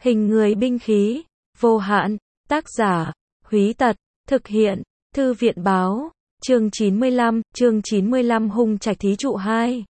Hình người binh khí, vô hạn, tác giả, Húy Tật, thực hiện, Thư viện báo, chương 95 hung trạch thí trụ 2.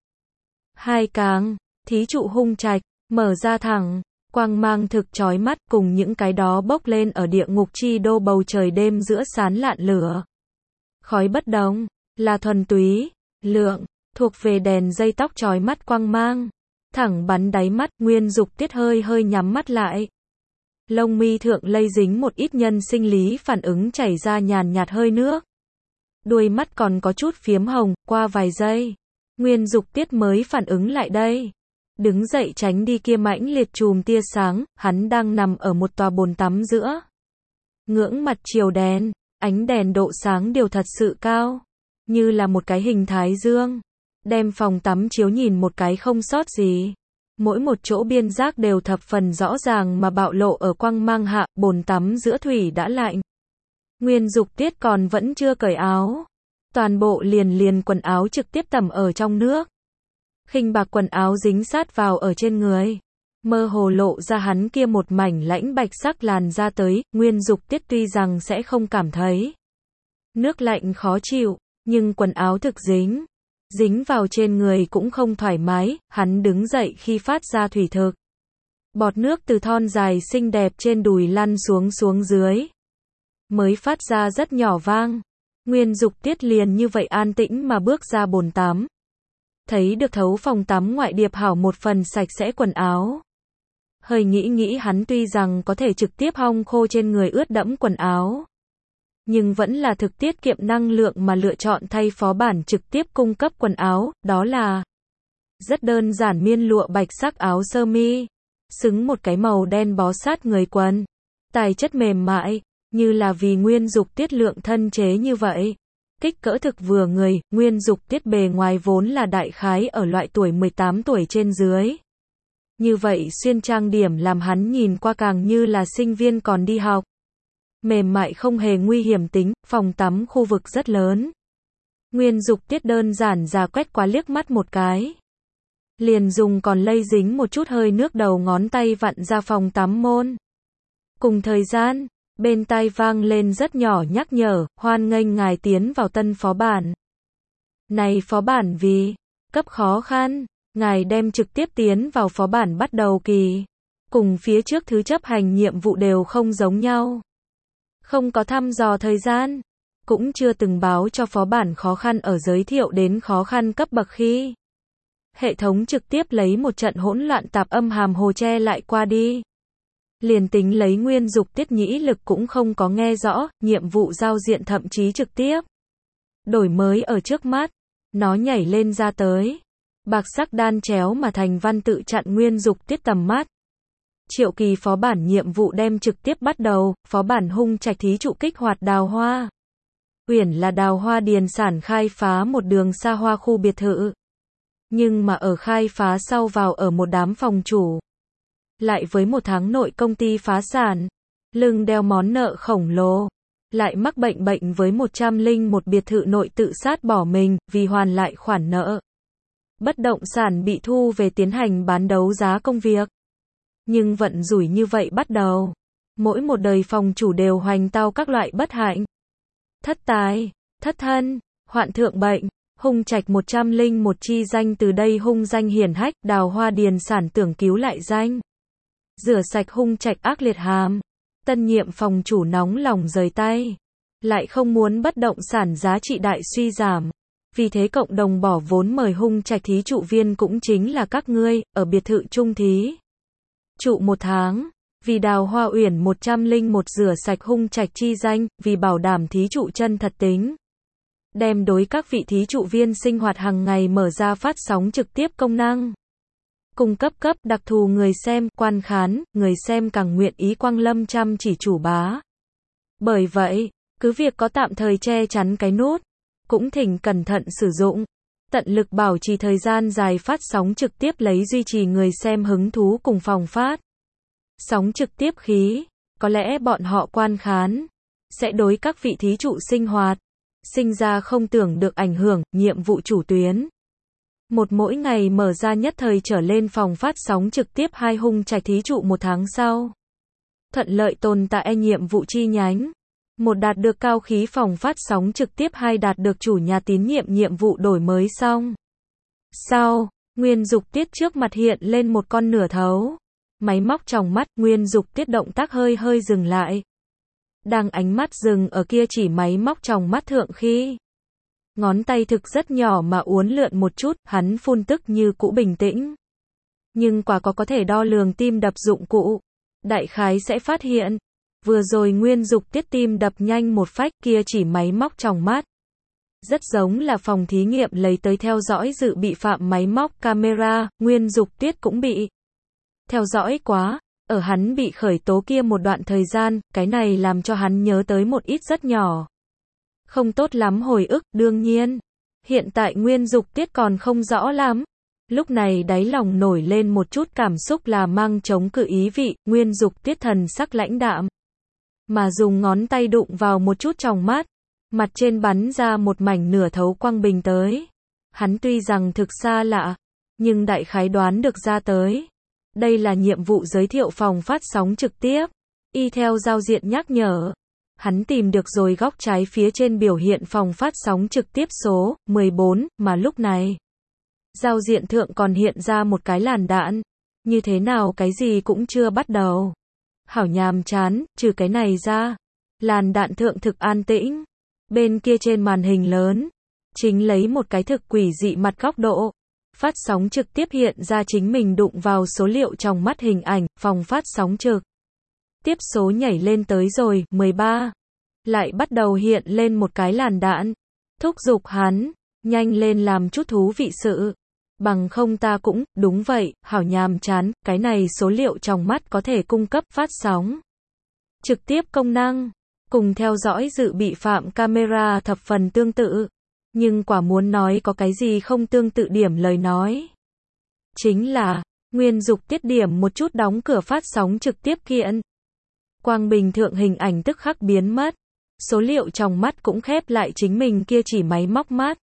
Hai cáng, thí trụ hung trạch, mở ra thẳng, quang mang thực chói mắt cùng những cái đó bốc lên ở địa ngục chi đô bầu trời đêm giữa sán lạn lửa. Khói bất đồng, là thuần túy, lượng, thuộc về đèn dây tóc chói mắt quang mang. Thẳng bắn đáy mắt, Nguyên Dục Tiết hơi nhắm mắt lại. Lông mi thượng lây dính một ít nhân sinh lý phản ứng chảy ra nhàn nhạt hơi nước. Đuôi mắt còn có chút phiếm hồng, qua vài giây. Nguyên Dục Tiết mới phản ứng lại đây. Đứng dậy tránh đi kia mãnh liệt chùm tia sáng, hắn đang nằm ở một tòa bồn tắm giữa. Ngưỡng mặt chiều đèn, ánh đèn độ sáng đều thật sự cao. Như là một cái hình thái dương. Đem phòng tắm chiếu nhìn một cái không sót gì. Mỗi một chỗ biên giác đều thập phần rõ ràng mà bạo lộ ở quang mang hạ, bồn tắm giữa thủy đã lạnh. Nguyên Dục Tiết còn vẫn chưa cởi áo. Toàn bộ liền quần áo trực tiếp tẩm ở trong nước. Khinh bạc quần áo dính sát vào ở trên người. Mơ hồ lộ ra hắn kia một mảnh lãnh bạch sắc làn da tới, Nguyên Dục Tiết tuy rằng sẽ không cảm thấy nước lạnh khó chịu, nhưng quần áo thực dính. Dính vào trên người cũng không thoải mái, hắn đứng dậy khi phát ra thủy thực. Bọt nước từ thon dài xinh đẹp trên đùi lăn xuống dưới. Mới phát ra rất nhỏ vang. Nguyên Dục Tiết liền như vậy an tĩnh mà bước ra bồn tắm. Thấy được thấu phòng tắm ngoại điệp hảo một phần sạch sẽ quần áo. Hơi nghĩ hắn tuy rằng có thể trực tiếp hong khô trên người ướt đẫm quần áo. Nhưng vẫn là thực tiết kiệm năng lượng mà lựa chọn thay phó bản trực tiếp cung cấp quần áo, đó là rất đơn giản miên lụa bạch sắc áo sơ mi, xứng một cái màu đen bó sát người quần, tài chất mềm mại, như là vì Nguyên Dục Tiết lượng thân chế như vậy. Kích cỡ thực vừa người, Nguyên Dục Tiết bề ngoài vốn là đại khái ở loại tuổi 18 tuổi trên dưới. Như vậy xuyên trang điểm làm hắn nhìn qua càng như là sinh viên còn đi học. Mềm mại không hề nguy hiểm tính, phòng tắm khu vực rất lớn. Nguyên Dục Tiết đơn giản ra quét qua liếc mắt một cái. Liền dùng còn lây dính một chút hơi nước đầu ngón tay vặn ra phòng tắm môn. Cùng thời gian, bên tai vang lên rất nhỏ nhắc nhở, hoan nghênh ngài tiến vào tân phó bản. Này phó bản vì cấp khó khăn, ngài đem trực tiếp tiến vào phó bản bắt đầu kỳ. Cùng phía trước thứ chấp hành nhiệm vụ đều không giống nhau. Không có thăm dò thời gian, cũng chưa từng báo cho phó bản khó khăn ở giới thiệu đến khó khăn cấp bậc khi. Hệ thống trực tiếp lấy một trận hỗn loạn tạp âm hàm hồ che lại qua đi. Liền tính lấy Nguyên Dục Tiết nhĩ lực cũng không có nghe rõ, nhiệm vụ giao diện thậm chí trực tiếp. Đổi mới ở trước mắt, nó nhảy lên ra tới. Bạc sắc đan chéo mà thành văn tự chặn Nguyên Dục Tiết tầm mắt. Triệu kỳ phó bản nhiệm vụ đem trực tiếp bắt đầu, phó bản hung trạch thí trụ kích hoạt đào hoa. Uyển là đào hoa điền sản khai phá một đường xa hoa khu biệt thự. Nhưng mà ở khai phá sau vào ở một đám phòng chủ. Lại với một tháng nội công ty phá sản, lưng đeo món nợ khổng lồ. Lại mắc bệnh với 101 biệt thự nội tự sát bỏ mình vì hoàn lại khoản nợ. Bất động sản bị thu về tiến hành bán đấu giá công việc. Nhưng vận rủi như vậy bắt đầu. Mỗi một đời phòng chủ đều hoành tao các loại bất hạnh. Thất tài, thất thân, hoạn thượng bệnh, hung trạch 101 chi danh từ đây hung danh hiển hách, đào hoa điền sản tưởng cứu lại danh. Rửa sạch hung trạch ác liệt hàm. Tân nhiệm phòng chủ nóng lòng rời tay. Lại không muốn bất động sản giá trị đại suy giảm. Vì thế cộng đồng bỏ vốn mời hung trạch thí trụ viên cũng chính là các ngươi, ở biệt thự trung thí trụ 1 tháng, vì đào hoa uyển 101 rửa sạch hung trạch chi danh, vì bảo đảm thí trụ chân thật tính. Đem đối các vị thí trụ viên sinh hoạt hàng ngày mở ra phát sóng trực tiếp công năng. Cung cấp đặc thù người xem, quan khán, người xem càng nguyện ý quang lâm chăm chỉ chủ bá. Bởi vậy, cứ việc có tạm thời che chắn cái nút, cũng thỉnh cẩn thận sử dụng. Tận lực bảo trì thời gian dài phát sóng trực tiếp lấy duy trì người xem hứng thú cùng phòng phát. Sóng trực tiếp khí, có lẽ bọn họ quan khán, sẽ đối các vị thí trụ sinh hoạt, sinh ra không tưởng được ảnh hưởng, nhiệm vụ chủ tuyến. Mỗi ngày mở ra nhất thời trở lên phòng phát sóng trực tiếp 2 hung trạch thí trụ 1 tháng sau. thuận lợi tồn tại nhiệm vụ chi nhánh. 1. Đạt được cao khí phòng phát sóng trực tiếp. 2. Đạt được chủ nhà tín nhiệm nhiệm vụ đổi mới xong. Sau, Nguyên Dục Tiết trước mặt hiện lên một con nửa thấu. Máy móc tròng mắt, Nguyên Dục Tiết động tác hơi hơi dừng lại. Đang ánh mắt dừng ở kia chỉ máy móc tròng mắt thượng khi. Ngón tay thực rất nhỏ mà uốn lượn một chút, hắn phun tức như cũ bình tĩnh. Nhưng quả có thể đo lường tim đập dụng cụ. Đại khái sẽ phát hiện. Vừa rồi Nguyên Dục Tiết tim đập nhanh một phách, kia chỉ máy móc tròng mắt. Rất giống là phòng thí nghiệm lấy tới theo dõi dự bị phạm máy móc camera, Nguyên Dục Tiết cũng bị theo dõi quá. Ở hắn bị khởi tố kia một đoạn thời gian, cái này làm cho hắn nhớ tới một ít rất nhỏ. Không tốt lắm hồi ức, đương nhiên. Hiện tại Nguyên Dục Tiết còn không rõ lắm. Lúc này đáy lòng nổi lên một chút cảm xúc là mang chống cự ý vị, Nguyên Dục Tiết thần sắc lãnh đạm. Mà dùng ngón tay đụng vào một chút tròng mắt. Mặt trên bắn ra một mảnh nửa thấu quang bình tới. Hắn tuy rằng thực xa lạ, nhưng đại khái đoán được ra tới. Đây là nhiệm vụ giới thiệu phòng phát sóng trực tiếp. Y theo giao diện nhắc nhở. Hắn tìm được rồi góc trái phía trên biểu hiện phòng phát sóng trực tiếp số 14, mà lúc này giao diện thượng còn hiện ra một cái làn đạn. Như thế nào cái gì cũng chưa bắt đầu. Hảo nhàm chán, trừ cái này ra. Làn đạn thượng thực an tĩnh. Bên kia trên màn hình lớn, chính lấy một cái thực quỷ dị mặt góc độ. Phát sóng trực tiếp hiện ra chính mình đụng vào số liệu trong mắt hình ảnh, phòng phát sóng trực tiếp số nhảy lên tới rồi, 13. Lại bắt đầu hiện lên một cái làn đạn. Thúc giục hắn, nhanh lên làm chút thú vị sự. Bằng không ta cũng, đúng vậy, hảo nhàm chán, cái này số liệu trong mắt có thể cung cấp phát sóng trực tiếp công năng. Cùng theo dõi dự bị phạm camera thập phần tương tự. Nhưng quả muốn nói có cái gì không tương tự điểm lời nói. Chính là, Nguyên Dục Tiết điểm một chút đóng cửa phát sóng trực tiếp kiện. Quang bình thượng hình ảnh tức khắc biến mất. Số liệu trong mắt cũng khép lại chính mình kia chỉ máy móc mắt.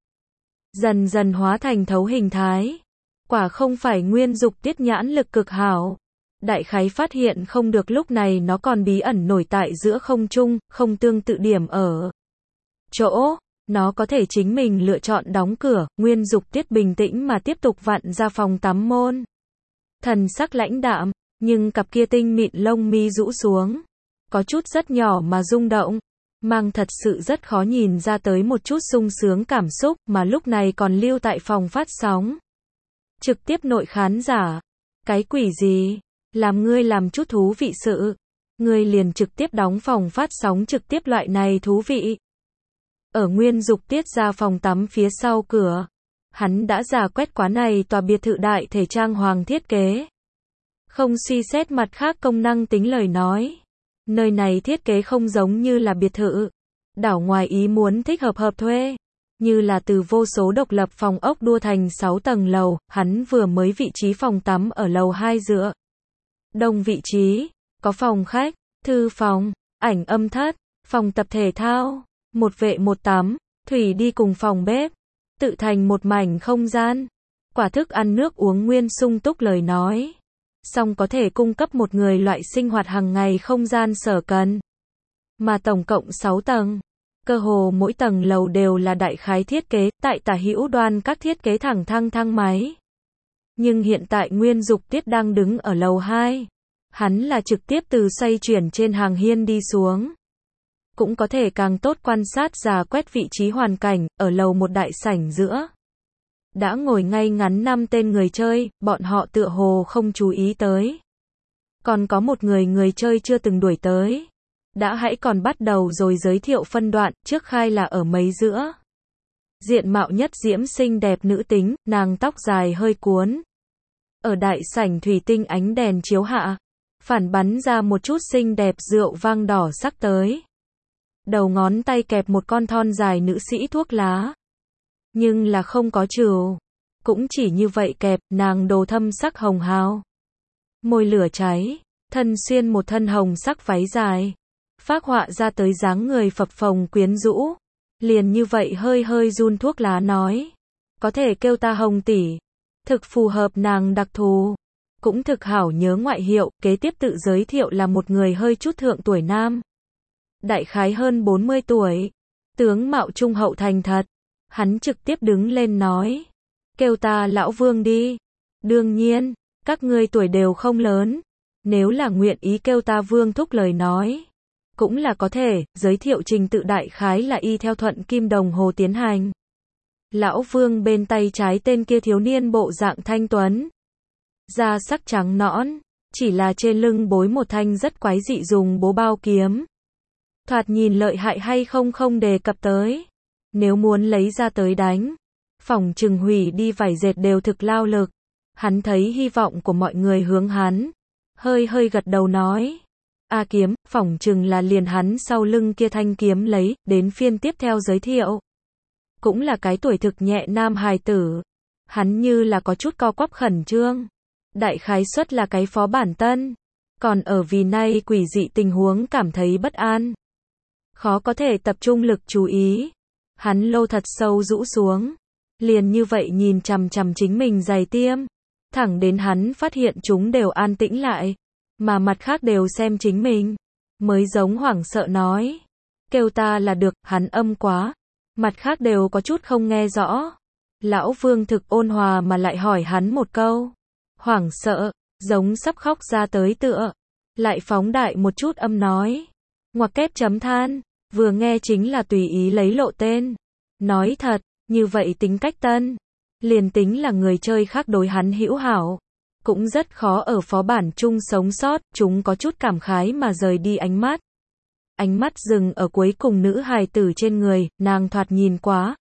Dần dần hóa thành thấu hình thái. Quả không phải Nguyên Dục Tiết nhãn lực cực hảo. Đại khái phát hiện không được lúc này nó còn bí ẩn nổi tại giữa không trung, không tương tự điểm ở chỗ. Nó có thể chính mình lựa chọn đóng cửa, Nguyên Dục Tiết bình tĩnh mà tiếp tục vặn ra phòng tắm môn. Thần sắc lãnh đạm, nhưng cặp kia tinh mịn lông mi rũ xuống. Có chút rất nhỏ mà rung động. Mang thật sự rất khó nhìn ra tới một chút sung sướng cảm xúc mà lúc này còn lưu tại phòng phát sóng trực tiếp nội khán giả. Cái quỷ gì? Làm ngươi làm chút thú vị sự. Ngươi liền trực tiếp đóng phòng phát sóng trực tiếp loại này thú vị. Ở Nguyên Dục Tiết ra phòng tắm phía sau cửa. Hắn đã giả quét quá này tòa biệt thự đại thể trang hoàng thiết kế. Không suy xét mặt khác công năng tính lời nói. Nơi này thiết kế không giống như là biệt thự. Đảo ngoài ý muốn thích hợp thuê. Như là từ vô số độc lập phòng ốc đua thành 6 tầng lầu, hắn vừa mới vị trí phòng tắm ở lầu 2 dựa. Đông vị trí, có phòng khách, thư phòng, ảnh âm thất, phòng tập thể thao, một vệ một tắm, thủy đi cùng phòng bếp, tự thành một mảnh không gian. Quả thức ăn nước uống nguyên sung túc lời nói. Song có thể cung cấp một người loại sinh hoạt hàng ngày không gian sở cần. Mà tổng cộng 6 tầng. Cơ hồ mỗi tầng lầu đều là đại khái thiết kế, tại tả hữu đoan các thiết kế thẳng thăng thang máy. Nhưng hiện tại Nguyên Dục Tiết đang đứng ở lầu 2. Hắn là trực tiếp từ xoay chuyển trên hàng hiên đi xuống. Cũng có thể càng tốt quan sát rà quét vị trí hoàn cảnh, ở lầu một đại sảnh giữa. Đã ngồi ngay ngắn 5 tên người chơi, bọn họ tựa hồ không chú ý tới. Còn có một người chơi chưa từng đuổi tới. Đã hãy còn bắt đầu rồi giới thiệu phân đoạn, trước khai là ở mấy giữa. Diện mạo nhất diễm xinh đẹp nữ tính, nàng tóc dài hơi cuốn. Ở đại sảnh thủy tinh ánh đèn chiếu hạ, phản bắn ra một chút xinh đẹp rượu vang đỏ sắc tới. Đầu ngón tay kẹp một con thon dài nữ sĩ thuốc lá. Nhưng là không có trừu. Cũng chỉ như vậy kẹp, nàng đồ thâm sắc hồng hào. Môi lửa cháy, thân xuyên một thân hồng sắc váy dài. Phác họa ra tới dáng người phập phồng quyến rũ. Liền như vậy hơi hơi run thuốc lá nói. Có thể kêu ta Hồng tỷ. Thực phù hợp nàng đặc thù. cũng thực hảo nhớ ngoại hiệu, kế tiếp tự giới thiệu là một người hơi chút thượng tuổi nam. Đại khái hơn 40 tuổi. Tướng mạo trung hậu thành thật. Hắn trực tiếp đứng lên nói. Kêu ta lão Vương đi. Đương nhiên, các ngươi tuổi đều không lớn. Nếu là nguyện ý kêu ta Vương thúc lời nói. Cũng là có thể, giới thiệu trình tự đại khái là y theo thuận kim đồng hồ tiến hành. Lão Vương bên tay trái tên kia thiếu niên bộ dạng thanh tuấn. Da sắc trắng nõn, chỉ là trên lưng bối một thanh rất quái dị dùng bố bao kiếm. Thoạt nhìn lợi hại hay không đề cập tới. Nếu muốn lấy ra tới đánh, phỏng chừng hủy đi vải dệt đều thực lao lực. Hắn thấy hy vọng của mọi người hướng hắn. Hơi gật đầu nói. A kiếm, phỏng chừng là liền hắn sau lưng kia thanh kiếm lấy, đến phiên tiếp theo giới thiệu. Cũng là cái tuổi thực nhẹ nam hài tử. Hắn như là có chút co quắp khẩn trương. Đại khái suất là cái phó bản tân. Còn ở vì nay quỷ dị tình huống cảm thấy bất an. Khó có thể tập trung lực chú ý. Hắn lô thật sâu rũ xuống. Liền như vậy nhìn chằm chằm chính mình giày tiêm. Thẳng đến hắn phát hiện chúng đều an tĩnh lại. Mà mặt khác đều xem chính mình. Mới giống hoảng sợ nói. Kêu ta là được, hắn âm quá. Mặt khác đều có chút không nghe rõ. Lão Vương thực ôn hòa mà lại hỏi hắn một câu. Hoảng sợ, giống sắp khóc ra tới tựa. Lại phóng đại một chút âm nói. Ngoặc kép chấm than. Vừa nghe chính là tùy ý lấy lộ tên. Nói thật, như vậy tính cách tân. Liền tính là người chơi khác đối hắn hữu hảo. Cũng rất khó ở phó bản chung sống sót, chúng có chút cảm khái mà rời đi ánh mắt. Ánh mắt dừng ở cuối cùng nữ hài tử trên người, nàng thoạt nhìn quá.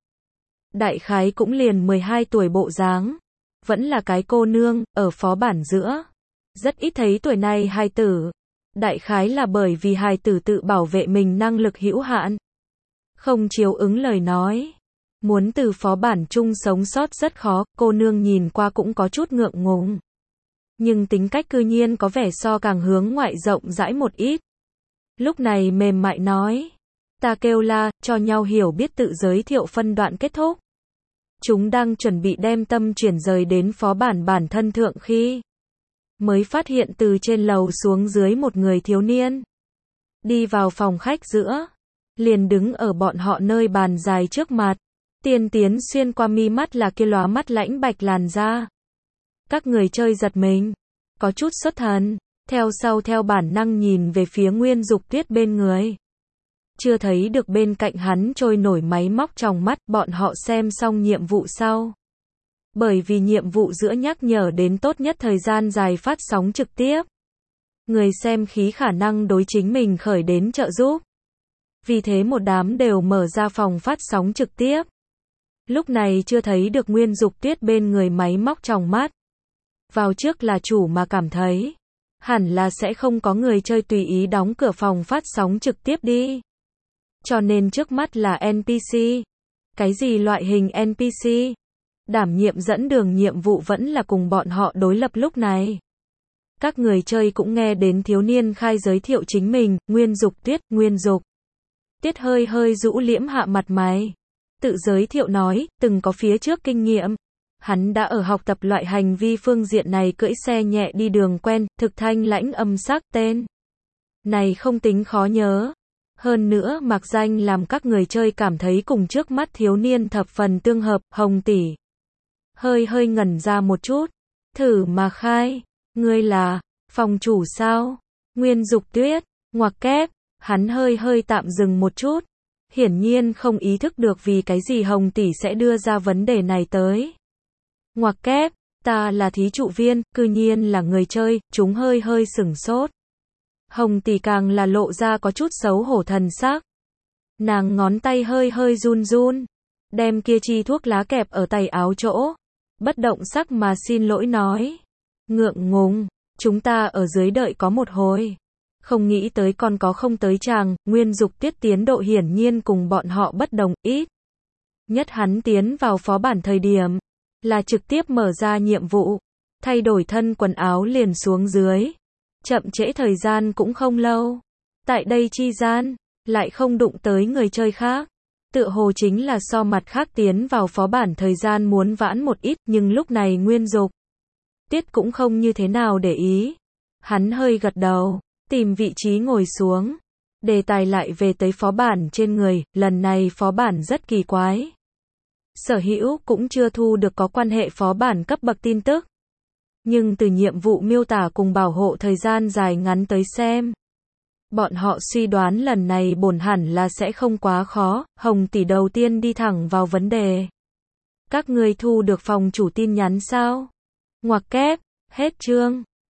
Đại khái cũng liền 12 tuổi bộ dáng. Vẫn là cái cô nương, ở phó bản giữa. Rất ít thấy tuổi này hài tử. Đại khái là bởi vì hài tử tự bảo vệ mình năng lực hữu hạn. Không chiếu ứng lời nói. Muốn từ phó bản chung sống sót rất khó, cô nương nhìn qua cũng có chút ngượng ngùng. Nhưng tính cách cư nhiên có vẻ so càng hướng ngoại rộng rãi một ít. Lúc này mềm mại nói. Ta kêu la, cho nhau hiểu biết tự giới thiệu phân đoạn kết thúc. Chúng đang chuẩn bị đem tâm chuyển rời đến phó bản bản thân thượng khi. Mới phát hiện từ trên lầu xuống dưới một người thiếu niên. Đi vào phòng khách giữa. Liền đứng ở bọn họ nơi bàn dài trước mặt. Tiên tiến xuyên qua mi mắt là kia lóa mắt lãnh bạch làn da. Các người chơi giật mình. Có chút xuất thần. Theo sau theo bản năng nhìn về phía Nguyên Dục Tuyết bên người. Chưa thấy được bên cạnh hắn trôi nổi máy móc trong mắt, bọn họ xem xong nhiệm vụ sau. Bởi vì nhiệm vụ giữa nhắc nhở đến tốt nhất thời gian dài phát sóng trực tiếp. Người xem khí khả năng đối chính mình khởi đến trợ giúp. Vì thế một đám đều mở ra phòng phát sóng trực tiếp. Lúc này chưa thấy được Nguyên Dục Tuyết bên người máy móc trong mắt. Vào trước là chủ mà cảm thấy. Hẳn là sẽ không có người chơi tùy ý đóng cửa phòng phát sóng trực tiếp đi. Cho nên trước mắt là NPC. Cái gì loại hình NPC? Đảm nhiệm dẫn đường nhiệm vụ vẫn là cùng bọn họ đối lập lúc này. Các người chơi cũng nghe đến thiếu niên khai giới thiệu chính mình, Nguyên Dục Tuyết, Nguyên Dục. Tiết hơi rũ liễm hạ mặt mày. Tự giới thiệu nói, từng có phía trước kinh nghiệm. Hắn đã ở học tập loại hành vi phương diện này cưỡi xe nhẹ đi đường quen, thực thanh lãnh âm sắc tên. Này không tính khó nhớ. Hơn nữa mặc danh làm các người chơi cảm thấy cùng trước mắt thiếu niên thập phần tương hợp, Hồng tỷ. Hơi ngẩn ra một chút. Thử mà khai. Ngươi là, phòng chủ sao? Nguyên Dục Tuyết, ngoặc kép. Hắn hơi tạm dừng một chút. Hiển nhiên không ý thức được vì cái gì Hồng tỷ sẽ đưa ra vấn đề này tới. Ngoặc kép, ta là thí trụ viên, cư nhiên là người chơi, chúng hơi sửng sốt. Hồng tỷ càng là lộ ra có chút xấu hổ thần sắc. Nàng ngón tay hơi run. Đem kia chi thuốc lá kẹp ở tay áo chỗ. Bất động sắc mà xin lỗi nói. Ngượng ngùng, chúng ta ở dưới đợi có một hồi. Không nghĩ tới còn có không tới chàng, Nguyên Dục Tuyết tiến độ hiển nhiên cùng bọn họ bất đồng, ít. Nhất hắn tiến vào phó bản thời điểm. Là trực tiếp mở ra nhiệm vụ. Thay đổi thân quần áo liền xuống dưới. Chậm trễ thời gian cũng không lâu. Tại đây chi gian, lại không đụng tới người chơi khác. Tựa hồ chính là so mặt khác tiến vào phó bản thời gian muốn vãn một ít, nhưng lúc này Nguyên Dục Tiết cũng không như thế nào để ý. Hắn hơi gật đầu, tìm vị trí ngồi xuống. Đề tài lại về tới phó bản trên người, lần này phó bản rất kỳ quái. Sở Hữu cũng chưa thu được có quan hệ phó bản cấp bậc tin tức. Nhưng từ nhiệm vụ miêu tả cùng bảo hộ thời gian dài ngắn tới xem, bọn họ suy đoán lần này bổn hẳn là sẽ không quá khó. Hồng tỷ đầu tiên đi thẳng vào vấn đề. Các ngươi thu được phòng chủ tin nhắn sao? Ngoặc kép, hết chương.